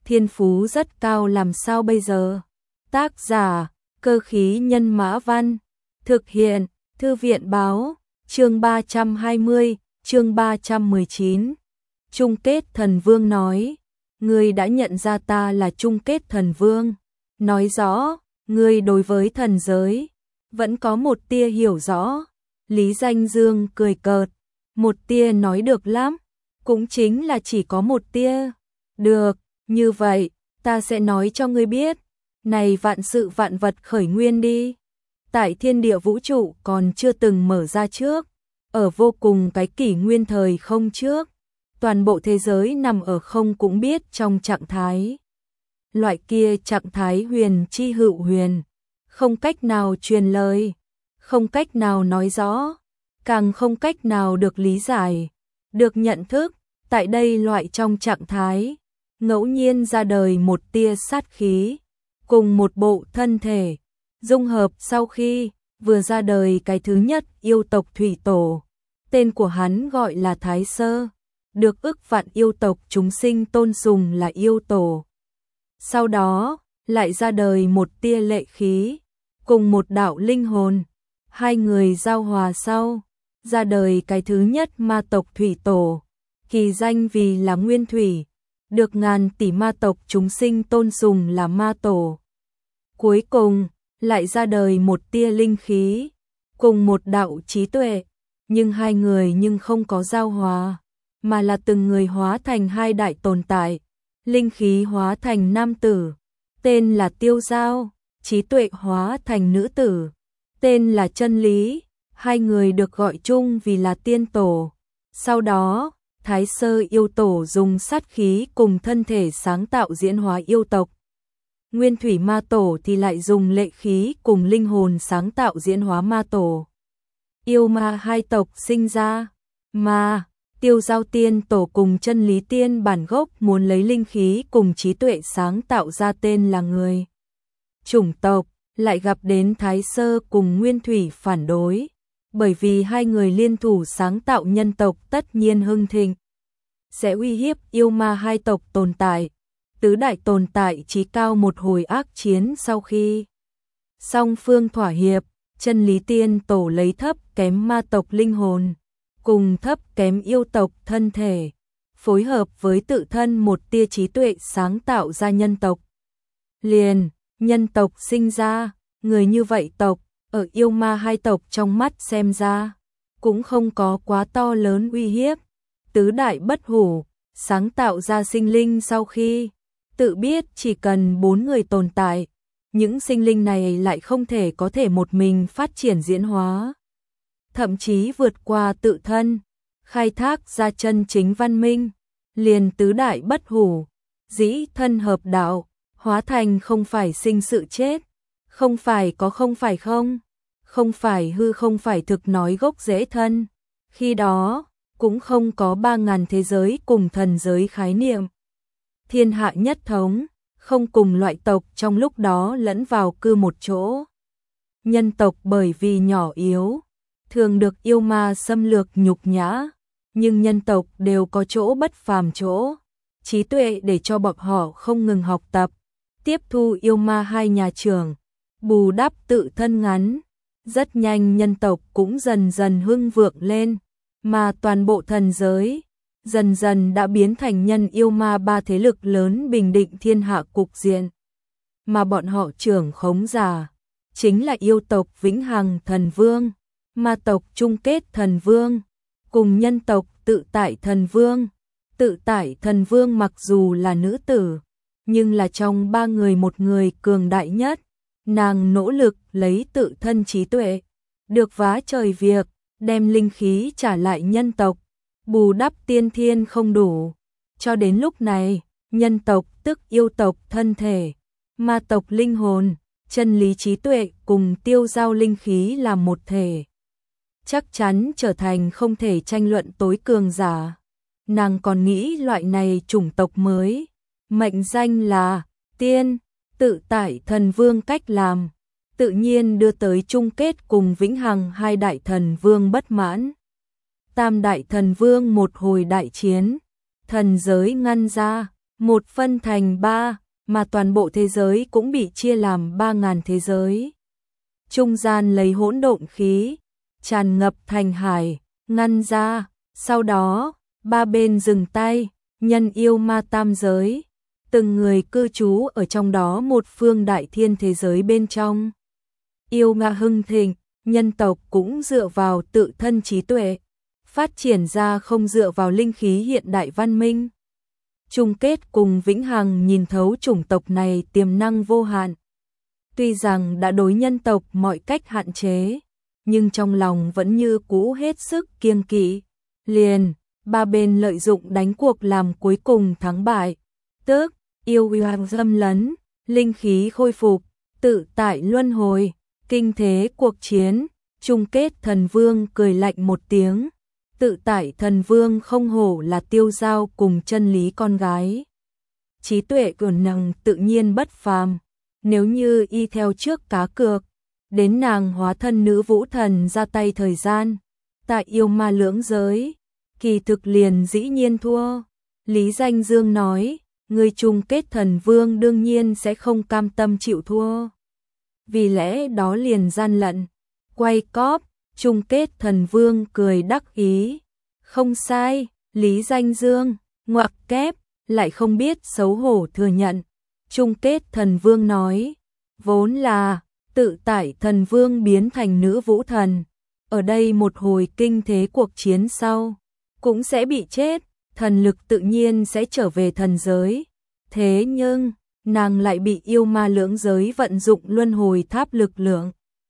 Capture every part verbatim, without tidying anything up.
thiên phú rất cao làm sao bây giờ? Tác giả, Cơ khí nhân mã văn, thực hiện, Thư viện báo, chương ba trăm hai mươi, chương ba trăm mười chín. Chung kết thần vương nói, ngươi đã nhận ra ta là chung kết thần vương, nói rõ, ngươi đối với thần giới, vẫn có một tia hiểu rõ. Lý Danh Dương cười cợt, một tia nói được lắm, cũng chính là chỉ có một tia. Được, như vậy, ta sẽ nói cho ngươi biết, này vạn sự vạn vật khởi nguyên đi. Tại thiên địa vũ trụ còn chưa từng mở ra trước, ở vô cùng cái kỷ nguyên thời không trước, toàn bộ thế giới nằm ở không cũng biết trong trạng thái. Loại kia trạng thái huyền chi hữu huyền, không cách nào truyền lời, không cách nào nói rõ, càng không cách nào được lý giải, được nhận thức. Tại đây loại trong trạng thái, ngẫu nhiên ra đời một tia sát khí, cùng một bộ thân thể, dung hợp sau khi vừa ra đời cái thứ nhất yêu tộc thủy tổ, tên của hắn gọi là Thái Sơ, được ức vạn yêu tộc chúng sinh tôn sùng là yêu tổ. Sau đó, lại ra đời một tia lệ khí, cùng một đạo linh hồn, hai người giao hòa sau, ra đời cái thứ nhất ma tộc thủy tổ, kỳ danh vì là Nguyên Thủy, được ngàn tỷ ma tộc chúng sinh tôn sùng là ma tổ. Cuối cùng, lại ra đời một tia linh khí, cùng một đạo trí tuệ, nhưng hai người nhưng không có giao hòa, mà là từng người hóa thành hai đại tồn tại. Linh khí hóa thành nam tử, tên là Tiêu Giao, trí tuệ hóa thành nữ tử, tên là Chân Lý, hai người được gọi chung vì là tiên tổ. Sau đó, Thái Sơ yêu tổ dùng sát khí cùng thân thể sáng tạo diễn hóa yêu tộc. Nguyên Thủy ma tổ thì lại dùng lệ khí cùng linh hồn sáng tạo diễn hóa ma tổ. Yêu ma hai tộc sinh ra, ma, Tiêu Giao tiên tổ cùng Chân Lý tiên bản gốc muốn lấy linh khí cùng trí tuệ sáng tạo ra tên là người. Chủng tộc lại gặp đến Thái Sơ cùng Nguyên Thủy phản đối, bởi vì hai người liên thủ sáng tạo nhân tộc tất nhiên hưng thịnh, sẽ uy hiếp yêu ma hai tộc tồn tại. Tứ đại tồn tại chí cao một hồi ác chiến sau khi song phương thỏa hiệp, Chân Lý tiên tổ lấy thấp kém ma tộc linh hồn, cùng thấp kém yêu tộc thân thể, phối hợp với tự thân một tia trí tuệ sáng tạo ra nhân tộc. Liền, nhân tộc sinh ra, người như vậy tộc, ở yêu ma hai tộc trong mắt xem ra, cũng không có quá to lớn uy hiếp. Tứ đại bất hủ, sáng tạo ra sinh linh sau khi tự biết chỉ cần bốn người tồn tại, những sinh linh này lại không thể có thể một mình phát triển diễn hóa, thậm chí vượt qua tự thân, khai thác ra chân chính văn minh. Liền tứ đại bất hủ, dĩ thân hợp đạo, hóa thành không phải sinh sự chết, không phải có không phải không, không phải hư không phải thực nói gốc rễ thân. Khi đó, cũng không có ba ngàn thế giới cùng thần giới khái niệm. Thiên hạ nhất thống, không cùng loại tộc trong lúc đó lẫn vào cư một chỗ. Nhân tộc bởi vì nhỏ yếu, thường được yêu ma xâm lược nhục nhã, nhưng nhân tộc đều có chỗ bất phàm chỗ, trí tuệ để cho bọn họ không ngừng học tập, tiếp thu yêu ma hai nhà trường, bù đắp tự thân ngắn. Rất nhanh nhân tộc cũng dần dần hưng vượng lên, mà toàn bộ thần giới dần dần đã biến thành nhân yêu ma ba thế lực lớn bình định thiên hạ cục diện. Mà bọn họ trưởng khống giả chính là yêu tộc Vĩnh Hằng Thần Vương, ma tộc Chung Kết Thần Vương, cùng nhân tộc Tự Tại Thần Vương. Tự Tại Thần Vương mặc dù là nữ tử, nhưng là trong ba người một người cường đại nhất. Nàng nỗ lực lấy tự thân trí tuệ, được vá trời việc, đem linh khí trả lại nhân tộc, bù đắp tiên thiên không đủ. Cho đến lúc này, nhân tộc tức yêu tộc thân thể, ma tộc linh hồn, chân lý trí tuệ cùng Tiêu Giao linh khí làm một thể, chắc chắn trở thành không thể tranh luận tối cường giả. Nàng còn nghĩ loại này chủng tộc mới, mệnh danh là Tiên Tự Tại Thần Vương cách làm, tự nhiên đưa tới chung kết cùng Vĩnh Hằng hai đại thần vương bất mãn. Tam đại thần vương một hồi đại chiến, thần giới ngăn ra, một phân thành ba, mà toàn bộ thế giới cũng bị chia làm ba ngàn thế giới. Trung gian lấy hỗn độn khí, tràn ngập thành hải, ngăn ra, sau đó, ba bên dừng tay, nhân yêu ma tam giới, từng người cư trú ở trong đó một phương đại thiên thế giới bên trong. Yêu ma hưng thịnh, nhân tộc cũng dựa vào tự thân trí tuệ, phát triển ra không dựa vào linh khí hiện đại văn minh. Chung kết cùng Vĩnh Hằng nhìn thấu chủng tộc này tiềm năng vô hạn. Tuy rằng đã đối nhân tộc mọi cách hạn chế, nhưng trong lòng vẫn như cũ hết sức kiêng kỵ. Liền, ba bên lợi dụng đánh cuộc làm cuối cùng thắng bại. Tức, yêu hoàng dâm lấn, linh khí khôi phục, tự tại luân hồi, kinh thế cuộc chiến. Chung kết thần vương cười lạnh một tiếng. Tự tại thần vương không hổ là tiêu giao cùng chân lý con gái. Trí tuệ của nàng tự nhiên bất phàm. Nếu như y theo trước cá cược, đến nàng hóa thân nữ vũ thần ra tay thời gian, tại yêu ma lưỡng giới, kỳ thực liền dĩ nhiên thua. Lý Danh Dương nói, người chung kết thần vương đương nhiên sẽ không cam tâm chịu thua. Vì lẽ đó liền gian lận, quay cóp, chung kết thần vương cười đắc ý. Không sai, Lý Danh Dương, ngoặc kép, lại không biết xấu hổ thừa nhận. Chung kết thần vương nói, vốn là tự tại thần vương biến thành nữ vũ thần. Ở đây một hồi kinh thế cuộc chiến sau, cũng sẽ bị chết, thần lực tự nhiên sẽ trở về thần giới. Thế nhưng, nàng lại bị yêu ma lưỡng giới vận dụng luân hồi tháp lực lượng.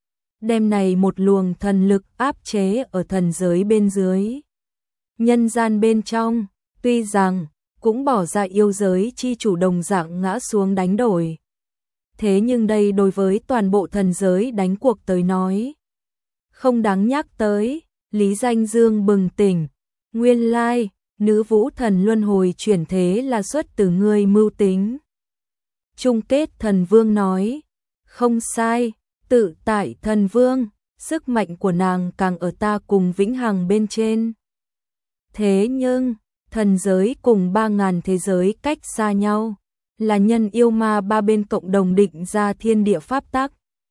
Đêm này một luồng thần lực áp chế ở thần giới bên dưới. Nhân gian bên trong, tuy rằng, cũng bỏ ra yêu giới chi chủ đồng dạng ngã xuống đánh đổi. Thế nhưng đây đối với toàn bộ thần giới đánh cuộc tới nói, không đáng nhắc tới. Lý Danh Dương bừng tỉnh, nguyên lai, nữ vũ thần luân hồi chuyển thế là xuất từ ngươi mưu tính. Chung kết thần vương nói, không sai, tự tại thần vương, sức mạnh của nàng càng ở ta cùng Vĩnh Hằng bên trên. Thế nhưng, thần giới cùng ba ngàn thế giới cách xa nhau, là nhân yêu ma ba bên cộng đồng định ra thiên địa pháp tắc.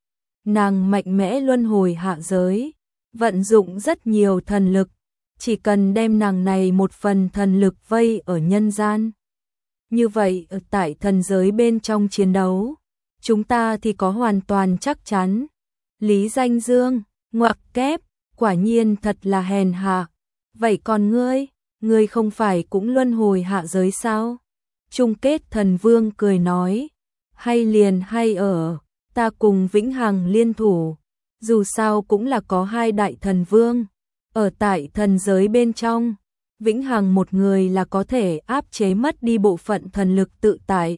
Nàng mạnh mẽ luân hồi hạ giới, vận dụng rất nhiều thần lực, chỉ cần đem nàng này một phần thần lực vây ở nhân gian. Như vậy ở tại thần giới bên trong chiến đấu, chúng ta thì có hoàn toàn chắc chắn. Lý Danh Dương, ngoặc kép, quả nhiên thật là hèn hạ. Vậy còn ngươi, ngươi không phải cũng luân hồi hạ giới sao? Chung kết thần vương cười nói, hay liền hay ở, ta cùng Vĩnh Hằng liên thủ, dù sao cũng là có hai đại thần vương. Ở tại thần giới bên trong, Vĩnh Hằng một người là có thể áp chế mất đi bộ phận thần lực tự tại.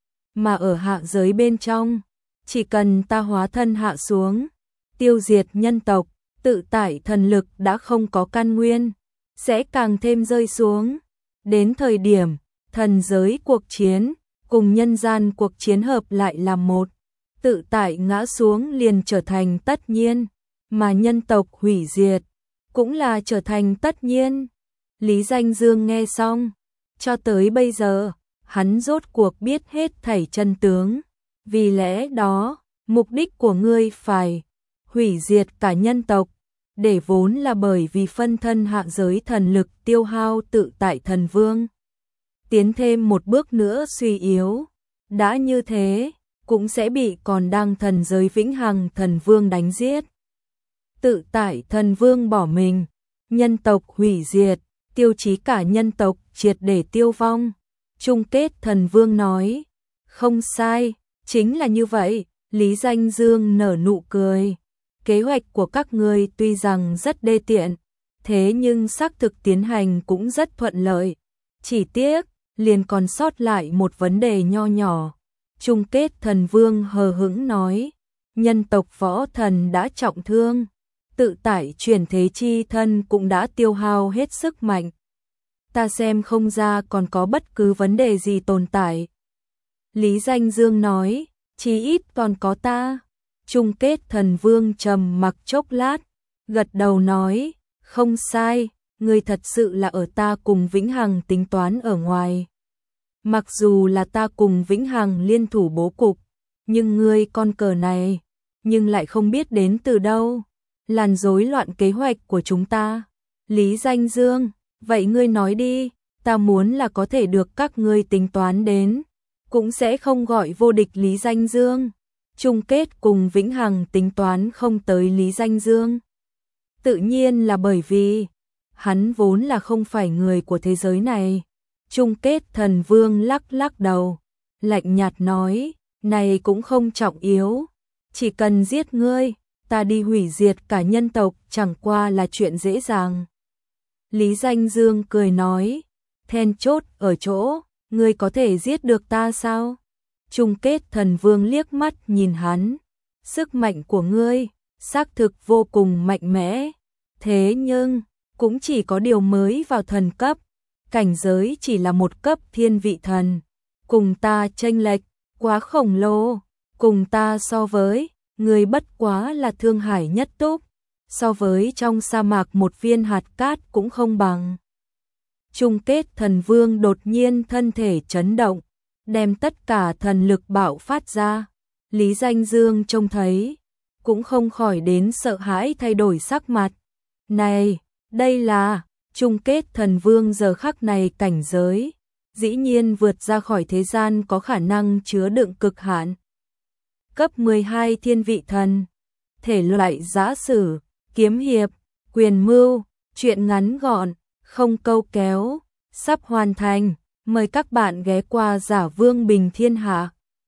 Mà ở hạ giới bên trong, chỉ cần ta hóa thân hạ xuống, tiêu diệt nhân tộc, tự tại thần lực đã không có căn nguyên, sẽ càng thêm rơi xuống. Đến thời điểm, thần giới cuộc chiến, cùng nhân gian cuộc chiến hợp lại làm một, tự tại ngã xuống liền trở thành tất nhiên, mà nhân tộc hủy diệt, cũng là trở thành tất nhiên. Lý Danh Dương nghe xong, cho tới bây giờ, hắn rốt cuộc biết hết thảy chân tướng. Vì lẽ đó, mục đích của ngươi phải hủy diệt cả nhân tộc, để vốn là bởi vì phân thân hạ giới thần lực tiêu hao tự tại thần vương. Tiến thêm một bước nữa suy yếu, đã như thế, cũng sẽ bị còn đang thần giới Vĩnh Hằng thần vương đánh giết. Tự tại thần vương bỏ mình, nhân tộc hủy diệt, tiêu chí cả nhân tộc triệt để tiêu vong. Chung kết thần vương nói, không sai, chính là như vậy. Lý Danh Dương nở nụ cười, kế hoạch của các ngươi tuy rằng rất đê tiện, thế nhưng xác thực tiến hành cũng rất thuận lợi. Chỉ tiếc, liền còn sót lại một vấn đề nho nhỏ. Chung kết thần vương hờ hững nói, nhân tộc võ thần đã trọng thương, tự tại chuyển thế chi thân cũng đã tiêu hao hết sức mạnh. Ta xem không ra còn có bất cứ vấn đề gì tồn tại. Lý Danh Dương nói, chí ít còn có ta. Chung kết thần vương trầm mặc chốc lát, gật đầu nói, không sai, ngươi thật sự là ở ta cùng Vĩnh Hằng tính toán ở ngoài. Mặc dù là ta cùng Vĩnh Hằng liên thủ bố cục, nhưng ngươi con cờ này, nhưng lại không biết đến từ đâu, làm rối loạn kế hoạch của chúng ta. Lý Danh Dương, vậy ngươi nói đi, ta muốn là có thể được các ngươi tính toán đến, cũng sẽ không gọi vô địch Lý Danh Dương. Chung kết cùng Vĩnh Hằng tính toán không tới Lý Danh Dương. Tự nhiên là bởi vì hắn vốn là không phải người của thế giới này. Chung kết Thần Vương lắc lắc đầu, lạnh nhạt nói, này cũng không trọng yếu, chỉ cần giết ngươi, ta đi hủy diệt cả nhân tộc chẳng qua là chuyện dễ dàng. Lý Danh Dương cười nói, then chốt ở chỗ, ngươi có thể giết được ta sao? Chung kết Thần Vương liếc mắt nhìn hắn, sức mạnh của ngươi, xác thực vô cùng mạnh mẽ, thế nhưng, cũng chỉ có điều mới vào thần cấp, cảnh giới chỉ là một cấp thiên vị thần, cùng ta chênh lệch, quá khổng lồ, cùng ta so với, ngươi bất quá là thương hải nhất túc, so với trong sa mạc một viên hạt cát cũng không bằng. Chung kết Thần Vương đột nhiên thân thể chấn động, đem tất cả thần lực bạo phát ra. Lý Danh Dương trông thấy, cũng không khỏi đến sợ hãi thay đổi sắc mặt. Này, đây là chung kết Thần Vương giờ khắc này cảnh giới, dĩ nhiên vượt ra khỏi thế gian có khả năng chứa đựng cực hạn. Cấp mười hai thiên vị thần, thể loại giã sử, kiếm hiệp, quyền mưu, truyện ngắn gọn, không câu kéo, sắp hoàn thành. Mời các bạn ghé qua Giả Vương Bình Thiên Hạ.